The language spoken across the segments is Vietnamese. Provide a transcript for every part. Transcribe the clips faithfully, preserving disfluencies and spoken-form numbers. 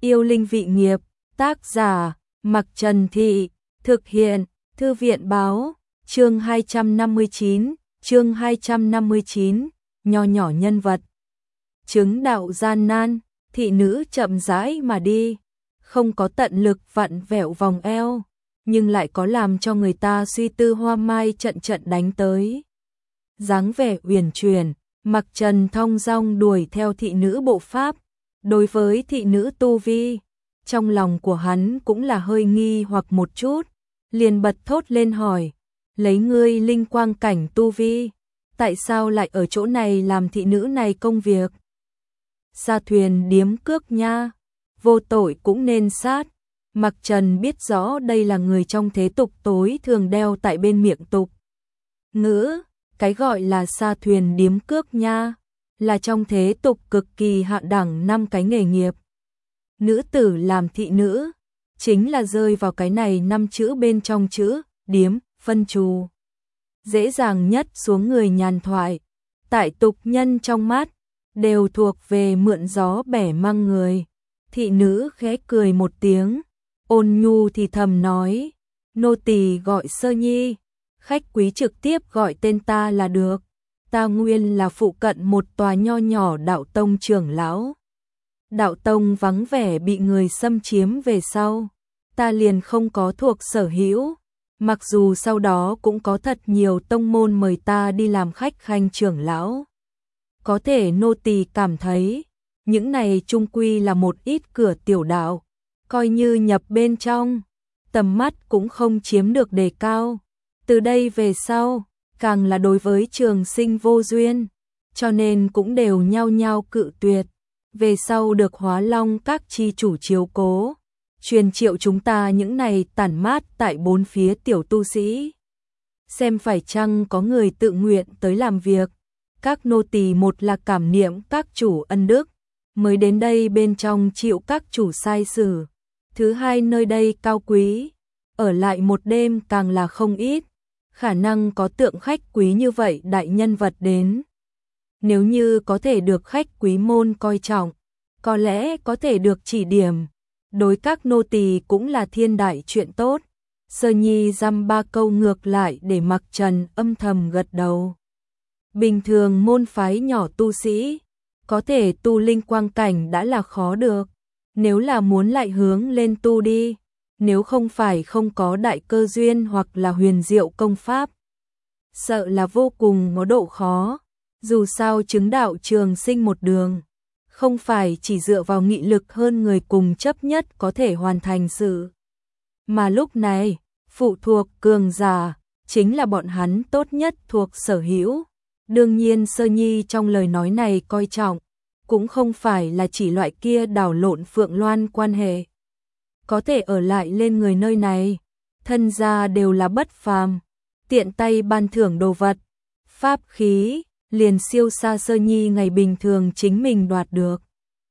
Yêu linh vị nghiệp, tác giả, Mặc Trần Thị, thực hiện, Thư viện báo, chương hai trăm năm mươi chín, chương hai trăm năm mươi chín, nho nhỏ nhân vật. Chứng đạo gian nan, thị nữ chậm rãi mà đi, không có tận lực vặn vẹo vòng eo, nhưng lại có làm cho người ta suy tư hoa mai trận trận đánh tới. Dáng vẻ uyển chuyển, Mặc Trần thong dong đuổi theo thị nữ bộ pháp. Đối với thị nữ tu vi, trong lòng của hắn cũng là hơi nghi hoặc một chút, liền bật thốt lên hỏi, lấy ngươi linh quang cảnh tu vi, tại sao lại ở chỗ này làm thị nữ này công việc? Sa thuyền điếm cước nha, vô tội cũng nên sát. Mặc Trần biết rõ đây là người trong thế tục tối thường đeo tại bên miệng tục ngữ, cái gọi là sa thuyền điếm cước nha, là trong thế tục cực kỳ hạ đẳng năm cái nghề nghiệp. Nữ tử làm thị nữ, chính là rơi vào cái này năm chữ bên trong chữ, điếm, phân trù. Dễ dàng nhất xuống người nhàn thoại, tại tục nhân trong mắt, đều thuộc về mượn gió bẻ măng người. Thị nữ khẽ cười một tiếng, ôn nhu thì thầm nói, nô tỳ gọi Sơ Nhi, khách quý trực tiếp gọi tên ta là được. Ta nguyên là phụ cận một tòa nho nhỏ đạo tông trưởng lão. Đạo tông vắng vẻ bị người xâm chiếm về sau, ta liền không có thuộc sở hữu, mặc dù sau đó cũng có thật nhiều tông môn mời ta đi làm khách khanh trưởng lão. Có thể nô tỳ cảm thấy, những này chung quy là một ít cửa tiểu đạo, coi như nhập bên trong, tầm mắt cũng không chiếm được đề cao. Từ đây về sau, càng là đối với trường sinh vô duyên, cho nên cũng đều nhao nhao cự tuyệt. Về sau được Hóa Long các chi chủ chiếu cố, truyền triệu chúng ta những này tản mát tại bốn phía tiểu tu sĩ. Xem phải chăng có người tự nguyện tới làm việc, các nô tỳ một là cảm niệm các chủ ân đức, mới đến đây bên trong chịu các chủ sai xử. Thứ hai nơi đây cao quý, ở lại một đêm càng là không ít. Khả năng có tượng khách quý như vậy đại nhân vật đến. Nếu như có thể được khách quý môn coi trọng, có lẽ có thể được chỉ điểm, đối các nô tỳ cũng là thiên đại chuyện tốt. Sơ Nhi dăm ba câu ngược lại để Mặc Trần âm thầm gật đầu. Bình thường môn phái nhỏ tu sĩ, có thể tu linh quang cảnh đã là khó được, nếu là muốn lại hướng lên tu đi. Nếu không phải không có đại cơ duyên hoặc là huyền diệu công pháp, sợ là vô cùng có độ khó. Dù sao chứng đạo trường sinh một đường, không phải chỉ dựa vào nghị lực hơn người cùng chấp nhất có thể hoàn thành sự. Mà lúc này, phụ thuộc cường giả, chính là bọn hắn tốt nhất thuộc sở hữu. Đương nhiên Sơ Nhi trong lời nói này coi trọng, cũng không phải là chỉ loại kia đảo lộn phượng loan quan hệ. Có thể ở lại lên người nơi này, thân gia đều là bất phàm, tiện tay ban thưởng đồ vật, pháp khí, liền siêu xa Sơ Nhi ngày bình thường chính mình đoạt được.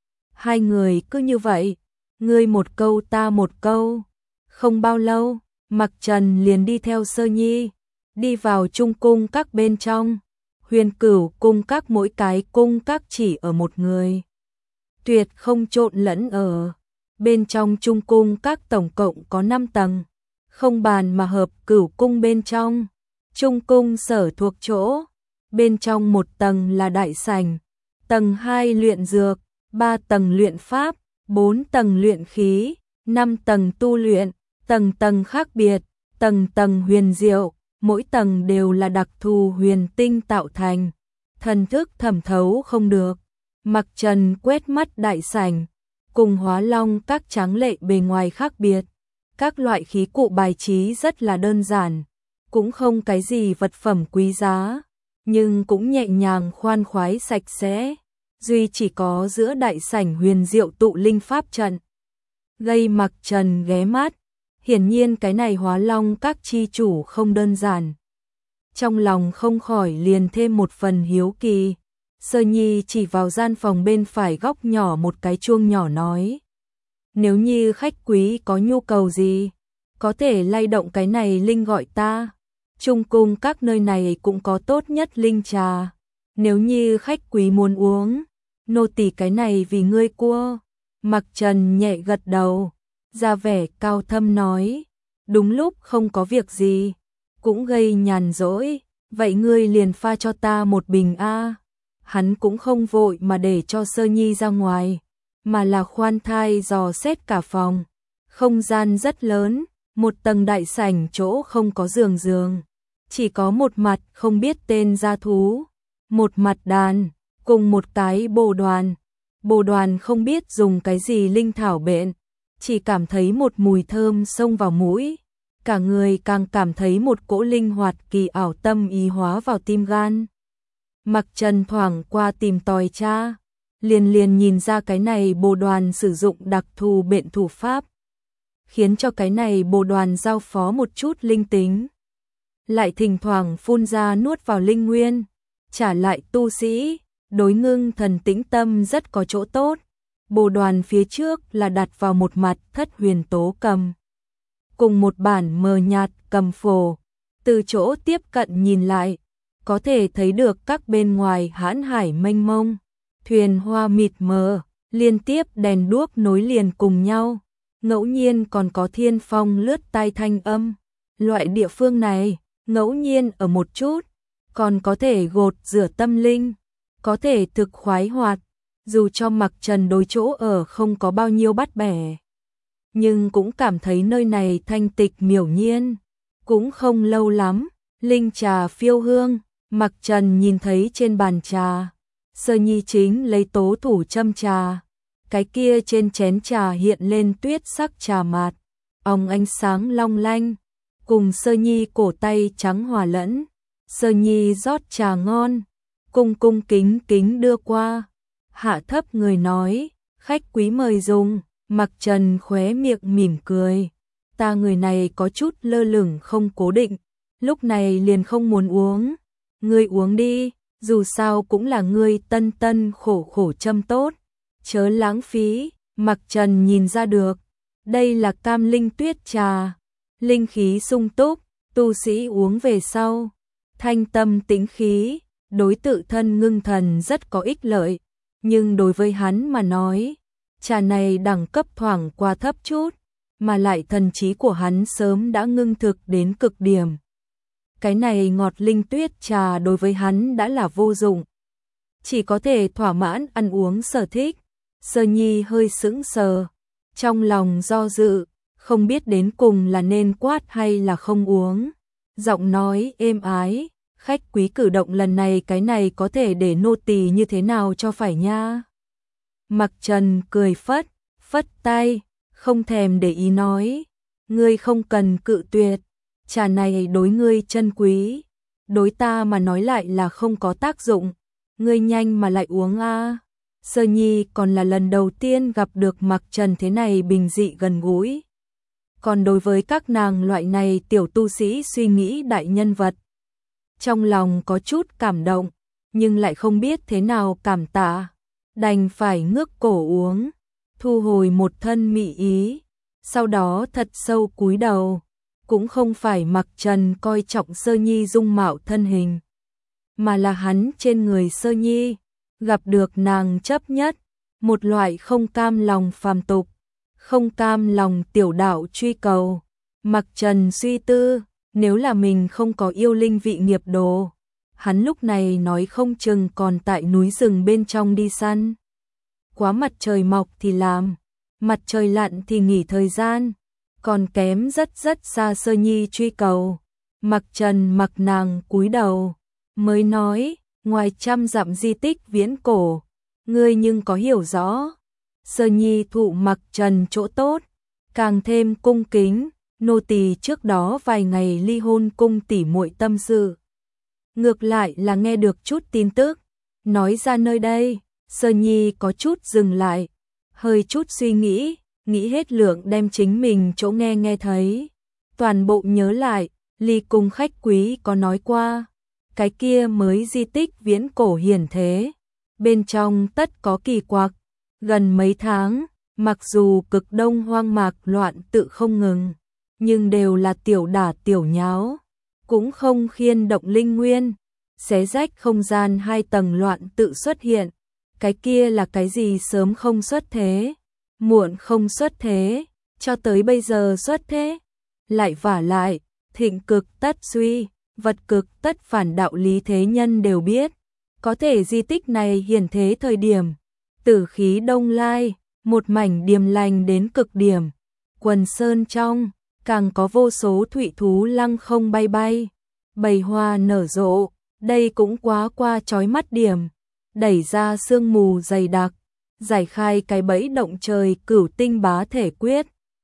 Hai người cứ như vậy, ngươi một câu ta một câu, không bao lâu, Mặc Trần liền đi theo Sơ Nhi, đi vào trung cung các bên trong, Huyền Cửu cung các mỗi cái cung các chỉ ở một người, tuyệt không trộn lẫn ở. Bên trong trung cung các tổng cộng có năm tầng, không bàn mà hợp Cửu cung bên trong. Trung cung sở thuộc chỗ, bên trong một tầng là đại sảnh, tầng hai luyện dược, ba tầng luyện pháp, bốn tầng luyện khí, năm tầng tu luyện, tầng tầng khác biệt, tầng tầng huyền diệu, mỗi tầng đều là đặc thù huyền tinh tạo thành, thần thức thẩm thấu không được. Mặc Trần quét mắt đại sảnh, cùng Hóa Long các tráng lệ bề ngoài khác biệt, các loại khí cụ bài trí rất là đơn giản, cũng không cái gì vật phẩm quý giá, nhưng cũng nhẹ nhàng khoan khoái sạch sẽ, duy chỉ có giữa đại sảnh huyền diệu tụ linh pháp trận, gây Mặc Trần ghé mắt. Hiển nhiên cái này Hóa Long các chi chủ không đơn giản. Trong lòng không khỏi liền thêm một phần hiếu kỳ. Sơ Nhi chỉ vào gian phòng bên phải góc nhỏ một cái chuông nhỏ nói, nếu như khách quý có nhu cầu gì, có thể lay động cái này linh gọi ta. Trung cung các nơi này cũng có tốt nhất linh trà, nếu như khách quý muốn uống, nô tỳ cái này vì ngươi cua. Mặc Trần nhẹ gật đầu, ra vẻ cao thâm nói, đúng lúc không có việc gì, cũng gây nhàn rỗi, vậy ngươi liền pha cho ta một bình a. Hắn cũng không vội mà để cho Sơ Nhi ra ngoài, mà là khoan thai dò xét cả phòng. Không gian rất lớn, một tầng đại sảnh chỗ không có giường giường, chỉ có một mặt không biết tên gia thú, một mặt đàn, cùng một cái bồ đoàn. Bồ đoàn không biết dùng cái gì linh thảo bện, chỉ cảm thấy một mùi thơm xông vào mũi, cả người càng cảm thấy một cỗ linh hoạt kỳ ảo tâm ý hóa vào tim gan. Mặc Trần thoảng qua tìm tòi tra, liền liền nhìn ra cái này bồ đoàn sử dụng đặc thù bện thủ pháp, khiến cho cái này bồ đoàn giao phó một chút linh tính, lại thỉnh thoảng phun ra nuốt vào linh nguyên, trả lại tu sĩ, đối ngưng thần tĩnh tâm rất có chỗ tốt. Bồ đoàn phía trước là đặt vào một mặt thất huyền tố cầm, cùng một bản mờ nhạt cầm phổ, từ chỗ tiếp cận nhìn lại, có thể thấy được các bên ngoài hãn hải mênh mông, thuyền hoa mịt mờ, liên tiếp đèn đuốc nối liền cùng nhau, ngẫu nhiên còn có thiên phong lướt tai thanh âm. Loại địa phương này, ngẫu nhiên ở một chút, còn có thể gột rửa tâm linh, có thể thực khoái hoạt, dù cho Mặc Trần đối chỗ ở không có bao nhiêu bắt bẻ, nhưng cũng cảm thấy nơi này thanh tịch miểu nhiên. Cũng không lâu lắm, linh trà phiêu hương, Mặc Trần nhìn thấy trên bàn trà, Sơ Nhi chính lấy tố thủ châm trà, cái kia trên chén trà hiện lên tuyết sắc trà mạt, óng ánh sáng long lanh, cùng Sơ Nhi cổ tay trắng hòa lẫn. Sơ Nhi rót trà ngon, cung cung kính kính đưa qua, hạ thấp người nói, khách quý mời dùng. Mặc Trần khóe miệng mỉm cười, ta người này có chút lơ lửng không cố định, lúc này liền không muốn uống, ngươi uống đi, dù sao cũng là ngươi tân tân khổ khổ châm tốt, chớ lãng phí. Mặc Trần nhìn ra được, đây là cam linh tuyết trà, linh khí sung túc, tu sĩ uống về sau, thanh tâm tĩnh khí, đối tự thân ngưng thần rất có ích lợi, nhưng đối với hắn mà nói, trà này đẳng cấp thoảng qua thấp chút, mà lại thần trí của hắn sớm đã ngưng thực đến cực điểm. Cái này ngọt linh tuyết trà đối với hắn đã là vô dụng, chỉ có thể thỏa mãn ăn uống sở thích. Sơ Nhi hơi sững sờ, trong lòng do dự, không biết đến cùng là nên quát hay là không uống. Giọng nói êm ái, khách quý cử động lần này cái này có thể để nô tỳ như thế nào cho phải nha. Mặc Trần cười phất, phất tay, không thèm để ý nói, ngươi không cần cự tuyệt, trà này đối ngươi chân quý, đối ta mà nói lại là không có tác dụng, ngươi nhanh mà lại uống a. Sơ Nhi còn là lần đầu tiên gặp được Mặc Trần thế này bình dị gần gũi. Còn đối với các nàng loại này tiểu tu sĩ suy nghĩ đại nhân vật, trong lòng có chút cảm động, nhưng lại không biết thế nào cảm tạ, đành phải ngước cổ uống, thu hồi một thân mị ý, sau đó thật sâu cúi đầu. Cũng không phải Mặc Trần coi trọng Sơ Nhi dung mạo thân hình, mà là hắn trên người Sơ Nhi gặp được nàng chấp nhất, một loại không cam lòng phàm tục, không cam lòng tiểu đạo truy cầu. Mặc Trần suy tư, nếu là mình không có yêu linh vị nghiệp đồ, hắn lúc này nói không chừng còn tại núi rừng bên trong đi săn. Quá mặt trời mọc thì làm, mặt trời lặn thì nghỉ thời gian, còn kém rất rất xa Sơ Nhi truy cầu. Mặc Trần mặc nàng cúi đầu, mới nói, ngoài trăm dặm di tích viễn cổ, ngươi nhưng có hiểu rõ. Sơ Nhi thụ Mặc Trần chỗ tốt, càng thêm cung kính, nô tỳ trước đó vài ngày ly hôn cung tỉ muội tâm sự, ngược lại là nghe được chút tin tức, nói ra nơi đây. Sơ Nhi có chút dừng lại, hơi chút suy nghĩ, nghĩ hết lượng đem chính mình chỗ nghe nghe thấy, toàn bộ nhớ lại, ly cung khách quý có nói qua, cái kia mới di tích viễn cổ hiển thế, bên trong tất có kỳ quặc, gần mấy tháng, mặc dù cực đông hoang mạc loạn tự không ngừng, nhưng đều là tiểu đả tiểu nháo, cũng không khiên động linh nguyên, xé rách không gian hai tầng loạn tự xuất hiện, cái kia là cái gì sớm không xuất thế, muộn không xuất thế, cho tới bây giờ xuất thế. Lại vả lại, thịnh cực tất suy, vật cực tất phản đạo lý thế nhân đều biết. Có thể di tích này hiển thế thời điểm tử khí đông lai, một mảnh điềm lành đến cực điểm. Quần sơn trong, càng có vô số thụy thú lăng không bay bay, bầy hoa nở rộ, đây cũng quá qua chói mắt điểm. Đẩy ra sương mù dày đặc, giải khai cái bẫy động trời cửu tinh bá thể quyết.